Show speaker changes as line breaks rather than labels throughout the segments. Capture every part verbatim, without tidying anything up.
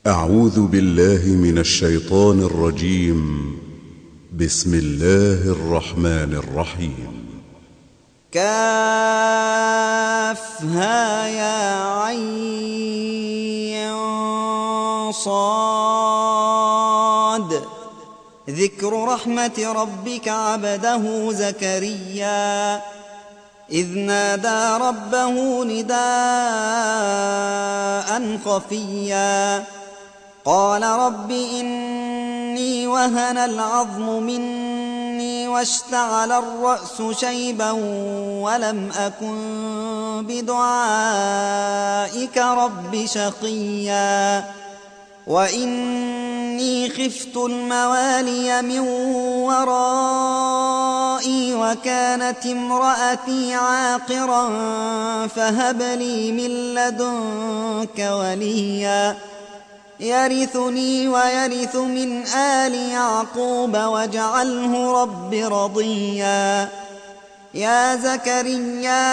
أعوذ بالله من الشيطان الرجيم. بسم الله الرحمن الرحيم.
كافها يا عين صاد ذكر رحمة ربك عبده زكريا إذ نادى ربه نداء خفيا قال رب إني وهن العظم مني واشتعل الرأس شيبا ولم أكن بدعائك رب شقيا وإني خفت الموالي من ورائي وكانت امرأتي عاقرا فهب لي من لدنك وليا يرثني ويرث من آل يعقوب واجعله رب رضيا يا زكريا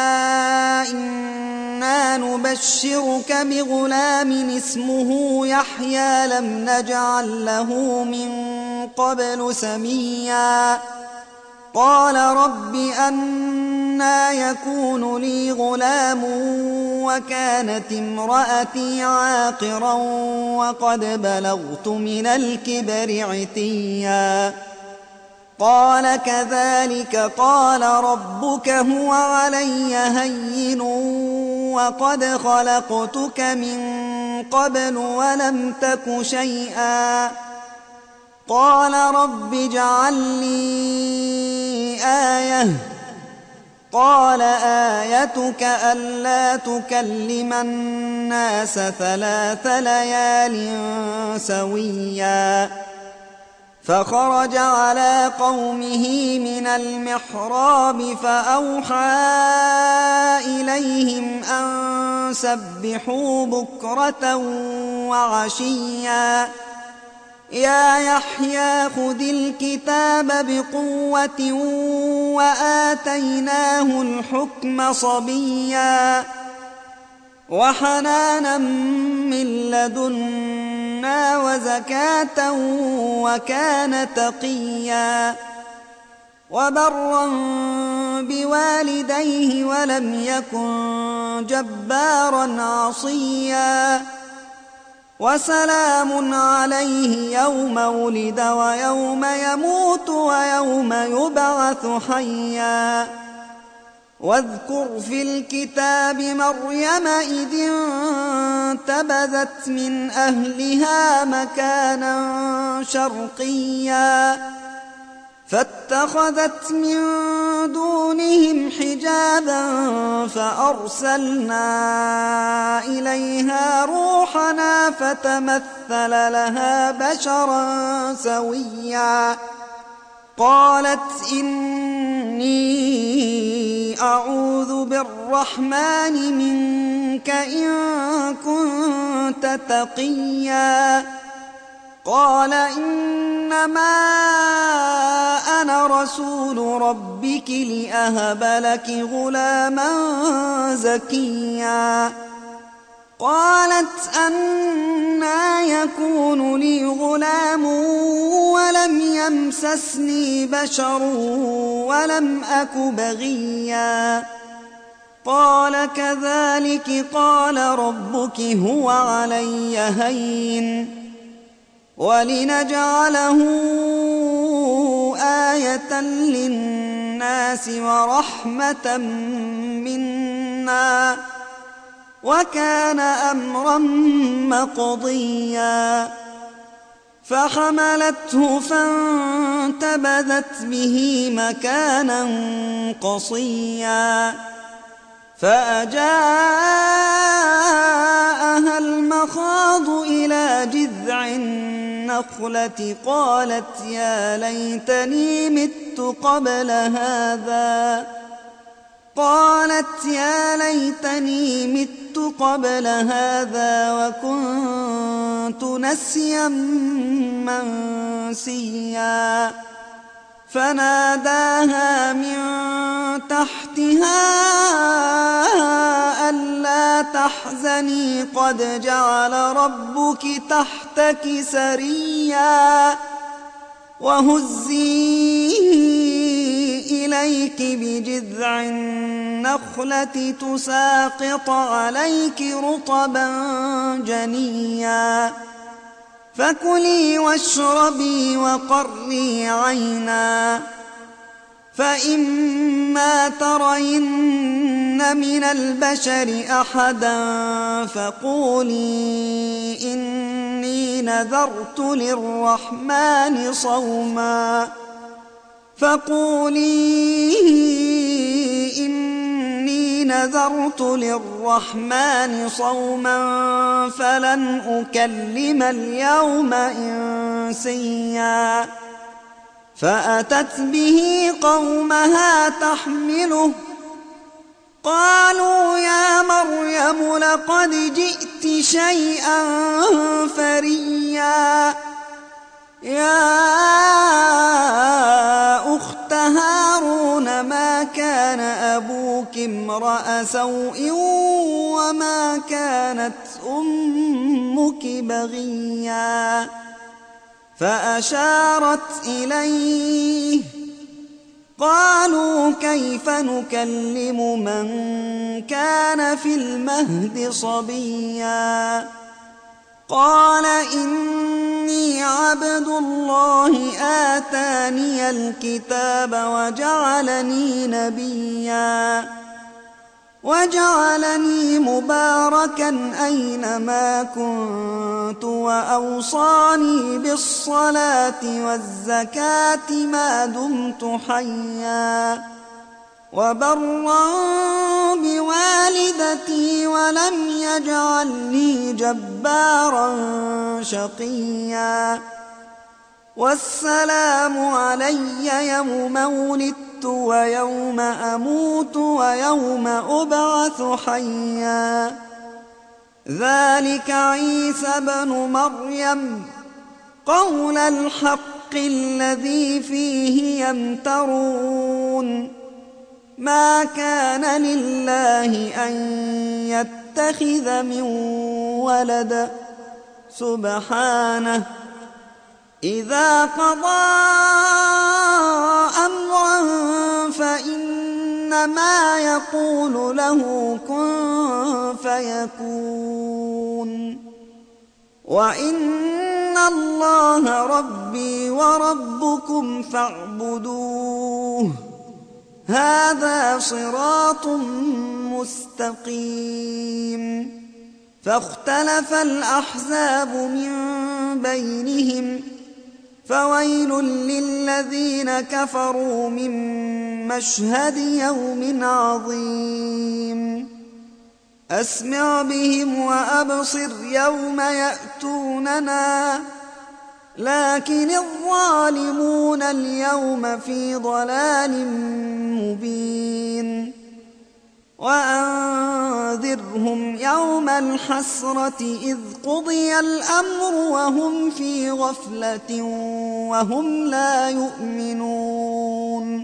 إنا نبشرك بغلام اسمه يحيى لم نجعل له من قبل سميا قال رب أنى يكون لي غلام وكانت امرأتي عاقرا وقد بلغت من الكبر عتيا قال كذلك قال ربك هو علي هين وقد خلقتك من قبل ولم تك شيئا قال رب اجعل لي آية قال آيتك ألا تكلم الناس ثلاث ليال سويا فخرج على قومه من المحراب فأوحى إليهم أن سبحوا بكرة وعشيا يا يحيى خذ الكتاب بقوة وآتيناه الحكم صبيا وحنانا من لدنا وزكاة وكان تقيا وبرا بوالديه ولم يكن جبارا عصيا وسلام عليه يوم ولد ويوم يموت ويوم يبعث حيا واذكر في الكتاب مريم إذ انتبذت من أهلها مكانا شرقيا فاتخذت من دونهم حجابا فأرسلنا إليها روحنا فتمثل لها بشرا سويا قالت إني أعوذ بالرحمن منك إن كنت تقيا قال إنما أنا رسول ربك لأهب لك غلاما زكيا قالت أنى يكون لي غلام ولم يمسسني بشر ولم أك بغيا قال كذلك قال ربك هو علي هين ولنجعله آية للناس ورحمة منا وكان أمرا مقضيا فحملته فانتبذت به مكانا قصيا فأجاءها المخاض إلى جذع النخلة قالت يا ليتني مت قبل هذا قالت يا ليتني مت قبل هذا وكنت نسيا منسيا فناداها من تحتها ألا تحزني قد جعل ربك تحتك سريا وهزي إليك بجذع النخلة تساقط عليك رطبا جنيا فكلي واشربي وقري عينا فإما ترين من البشر أحدا فقولي إني نذرت للرحمن صوما فقولي إني نذرت للرحمن صوما فلن أكلم اليوم إنسيا فأتت به قومها تحمله قالوا يا مريم لقد جئت شيئا فريا يا أخت هارون ما كان أبوك امرأ سوء وما كانت أمك بغيا فأشارت إليه قالوا كيف نكلم من كان في المهد صبيا قال إني عبد الله آتاني الكتاب وجعلني نبيا وجعلني مباركا أينما كنت وأوصاني بالصلاة والزكاة ما دمت حيا وبرا بوالدتي ولم يجعلني جبارا شقيا والسلام علي يوم ولدت ويوم أموت ويوم أبعث حيا ذلك عيسى بن مريم قول الحق الذي فيه يمترون ما كان لله أن يتخذ من ولد سبحانه إذا قضى أمرا فإنما يقول له كن فيكون وإن الله ربي وربكم فاعبدوه هذا صراط مستقيم فاختلف الأحزاب من بينهم فويل للذين كفروا من مشهد يوم عظيم أسمع بهم وأبصر يوم يأتوننا لكن الظالمون اليوم في ضلال مبين وأنذرهم يوم الحسرة إذ قضي الأمر وهم في غفلة وهم لا يؤمنون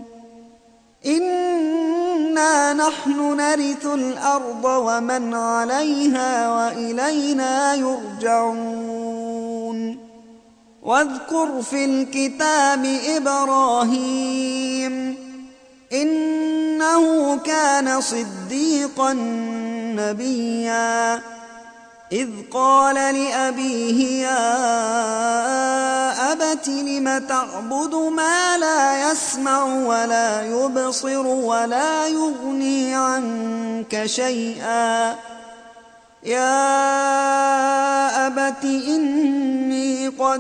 إنا نحن نرث الأرض ومن عليها وإلينا يرجعون واذكر في الكتاب إبراهيم إنه كان صديقا نبيا إذ قال لأبيه يا أبت لم تعبد ما لا يسمع ولا يبصر ولا يغني عنك شيئا يا أبت إني قد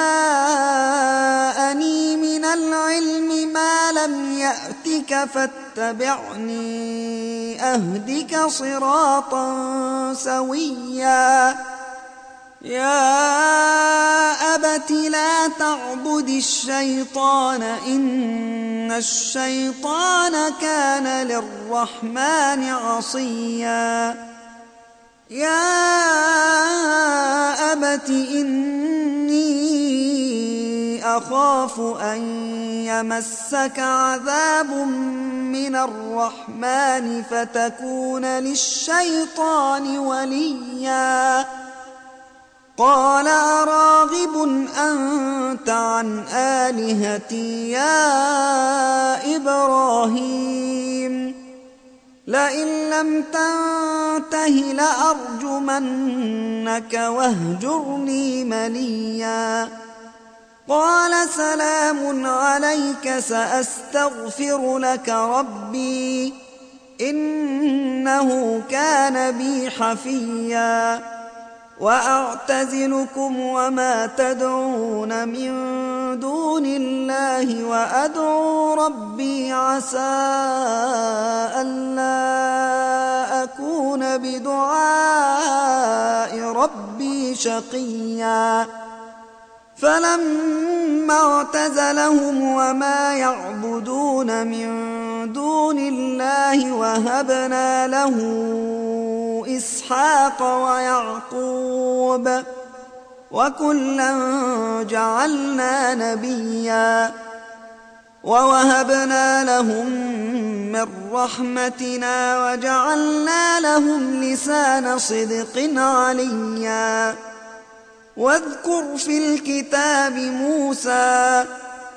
جاءني من العلم ما لم يأتك فاتبعني أهدك صراطا سويا يا أبت لا تعبد الشيطان إن الشيطان كان للرحمن عصيا يا أبت إني أخاف أن يمسك عذاب من الرحمن فتكون للشيطان وليا قال أراغب أنت عن آلهتي يا إبراهيم لئن لم تنته لأرجمنك واهجرني مليا قال سلام عليك سأستغفر لك ربي إنه كان بي حفيا وأعتزلكم وما تدعون من دون الله وأدعو ربي عسى ألا أكون بدعاء ربي شقيا فلما اعتزلهم وما يعبدون من دون الله وهبنا له إسحاق ويعقوب وكلا جعلنا نبيا ووهبنا لهم من رحمتنا وجعلنا لهم لسان صدق عليا واذكر في الكتاب موسى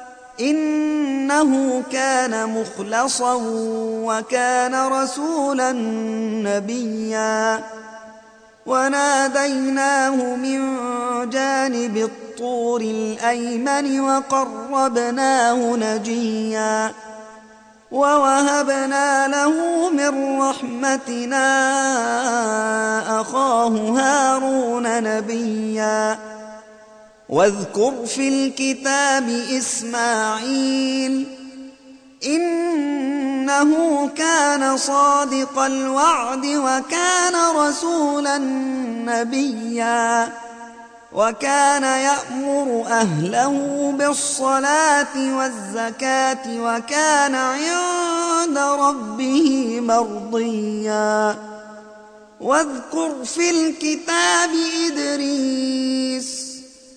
إنه كان مخلصا وكان رسولا نبيا وناديناه من جانب الطور الأيمن وقربناه نجيا ووهبنا له من رحمتنا أخاه هارون نبيا واذكر في الكتاب إسماعيل إنه كان صادق الوعد وكان رسولا نبيا وكان يأمر أهله بالصلاة والزكاة وكان عند ربه مرضيا واذكر في الكتاب إدريس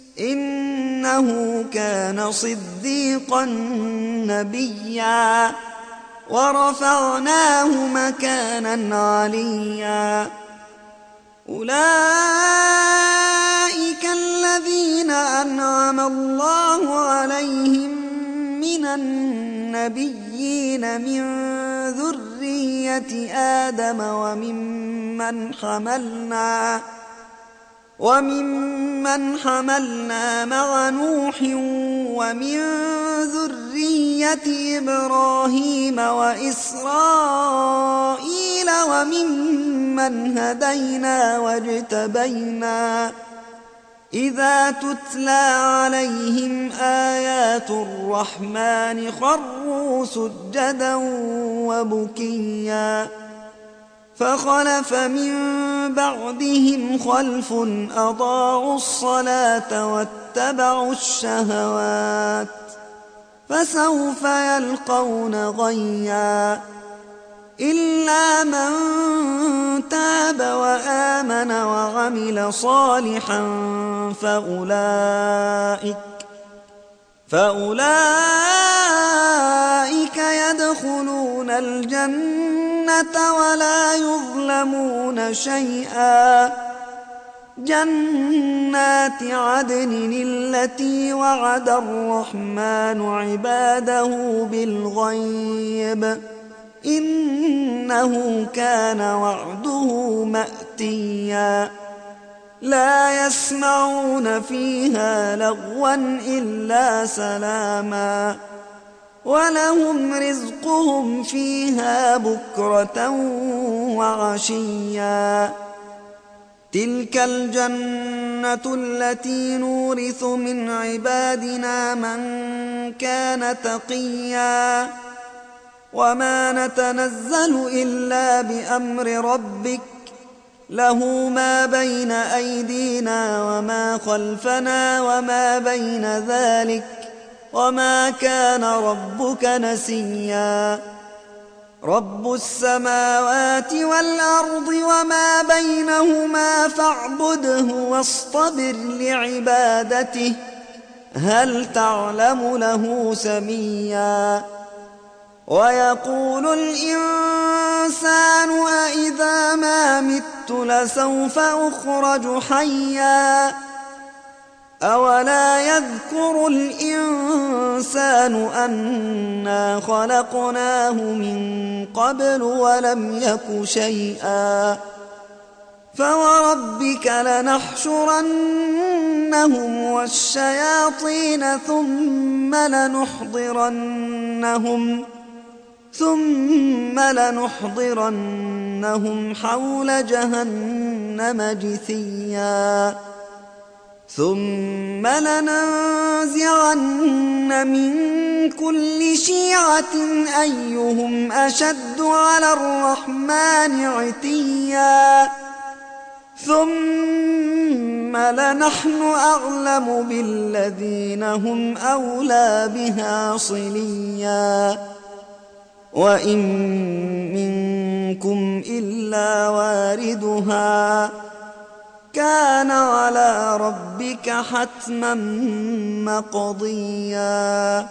إنه كان صديقا نبيا ورفعناه مكانا عليا أولئك الذين أنعم الله عليهم من النبيين من ذرية آدم وممن حملنا وممن حملنا مع نوح ومن ذرية إبراهيم وإسرائيل وممن هدينا واجتبينا إذا تتلى عليهم آيات الرحمن خروا سجدا وبكيا فخلف من بعدهم خلف أضاعوا الصلاة واتبعوا الشهوات فسوف يلقون غيا إلا من تاب وآمن وعمل صالحا فأولئك فأولئك يدخلون الجنة ولا يظلمون شيئا جنات عدن التي وعد الرحمن عباده بالغيب إنه كان وعده مأتيا لا يسمعون فيها لغوا إلا سلاما ولهم رزقهم فيها بكرة وعشيا تلك الجنة التي نورث من عبادنا من كان تقيا وما نتنزل إلا بأمر ربك له ما بين أيدينا وما خلفنا وما بين ذلك وما كان ربك نسيا رب السماوات والأرض وما بينهما فاعبده واصطبر لعبادته هل تعلم له سميا ويقول الإنسان أإذا ما مت لسوف أخرج حيا أولا يذكر الإنسان أنا خلقناه من قبل ولم يك شيئا فوربك لنحشرنهم والشياطين ثم لنحضرنهم ثم لنحضرنهم حول جهنم جثيا ثم لننزعن من كل شيعة أيهم أشد على الرحمن عتيا ثم لنحن أعلم بالذين هم أولى بها صليا وإن منكم إلا واردها كان على ربك حتما مقضيا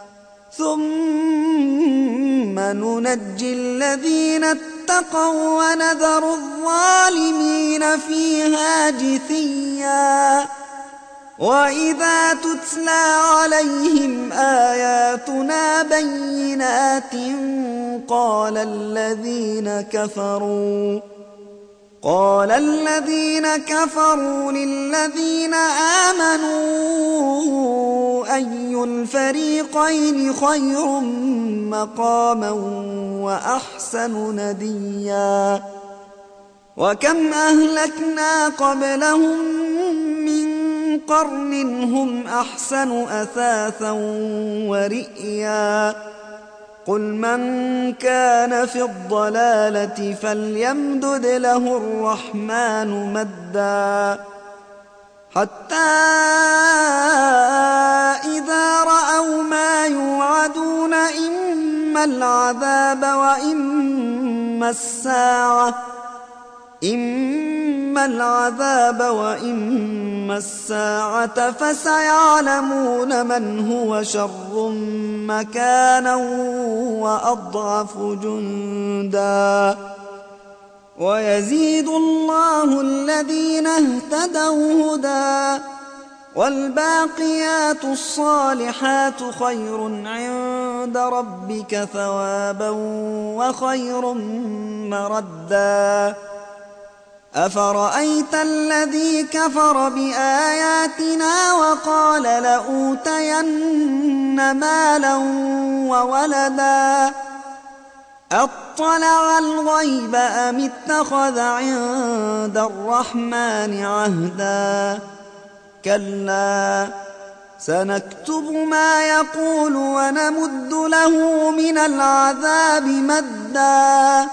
ثم ننجي الذين اتقوا ونذر الظالمين فيها جثيا وإذا تتلى عليهم آياتنا بينات قال الذين كفروا قال الذين كفروا للذين آمنوا أي الفريقين خير مقاما وأحسن نديا وكم أهلكنا قبلهم من قرن هم أحسن أثاثا ورئيا قل من كان في الضلالة فليمدد له الرحمن مدا حتى إذا رأوا ما يوعدون إما العذاب وإما الساعة إما العذاب وإما الساعة فسيعلمون من هو شر مكانا وأضعف جندا ويزيد الله الذين اهتدوا هدى والباقيات الصالحات خير عند ربك ثوابا وخير مردا أفرأيت الذي كفر بآياتنا وقال لأوتين مالا وولدا أطلع الغيب أم اتخذ عند الرحمن عهدا كلا سنكتب ما يقول ونمد له من العذاب مدا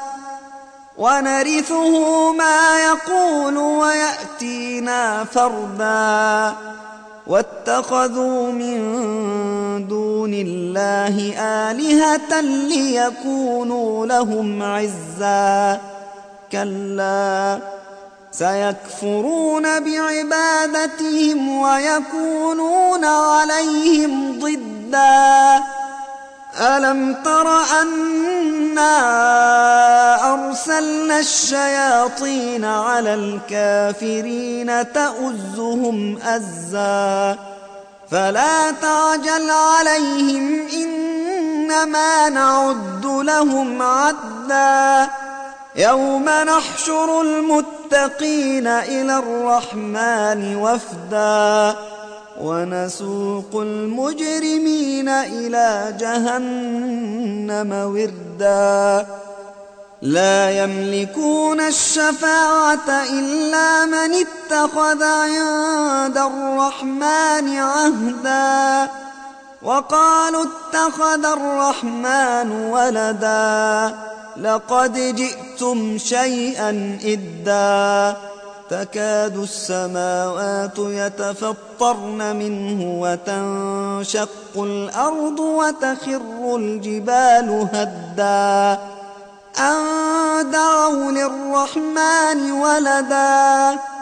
ونرثه ما يقول ويأتينا فردا واتخذوا من دون الله آلهة ليكونوا لهم عزا كلا سيكفرون بعبادتهم ويكونون عليهم ضدا ألم تر أنا أرسلنا الشياطين على الكافرين تؤزهم أزا فلا تعجل عليهم إنما نعد لهم عدا يوم نحشر المتقين إلى الرحمن وفدا ونسوق المجرمين إلى جهنم وردا لا يملكون الشفاعة إلا من اتخذ عند الرحمن عهدا وقالوا اتخذ الرحمن ولدا لقد جئتم شيئا إدا تكاد السماوات يتفطرن منه وتنشق الأرض وتخر الجبال هدا أن دعوا للرحمن ولدا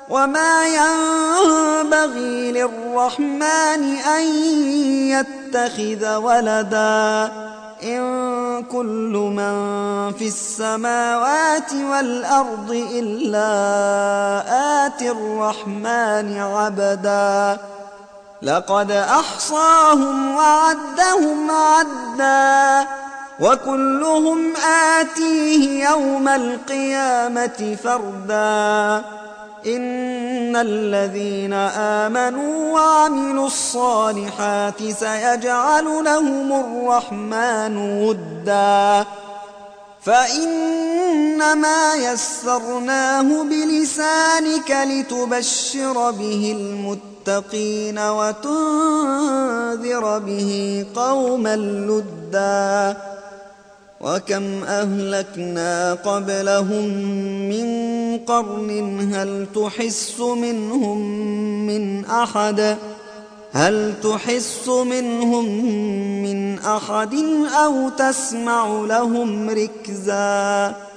وما ينبغي للرحمن أن يتخذ ولدا إن كل من في السماوات والأرض إلا آتي الرحمن عبدا لقد أحصاهم وعدهم عدا وكلهم آتيه يوم القيامة فردا إن الذين آمنوا وعملوا الصالحات سيجعل لهم الرحمن ودا فإنما يسرناه بلسانك لتبشر به المتقين وتنذر به قوما لدا وكم أهلكنا قبلهم من قرن هل تحس منهم من أحد هل تحس منهم من أحد أو تسمع لهم ركزا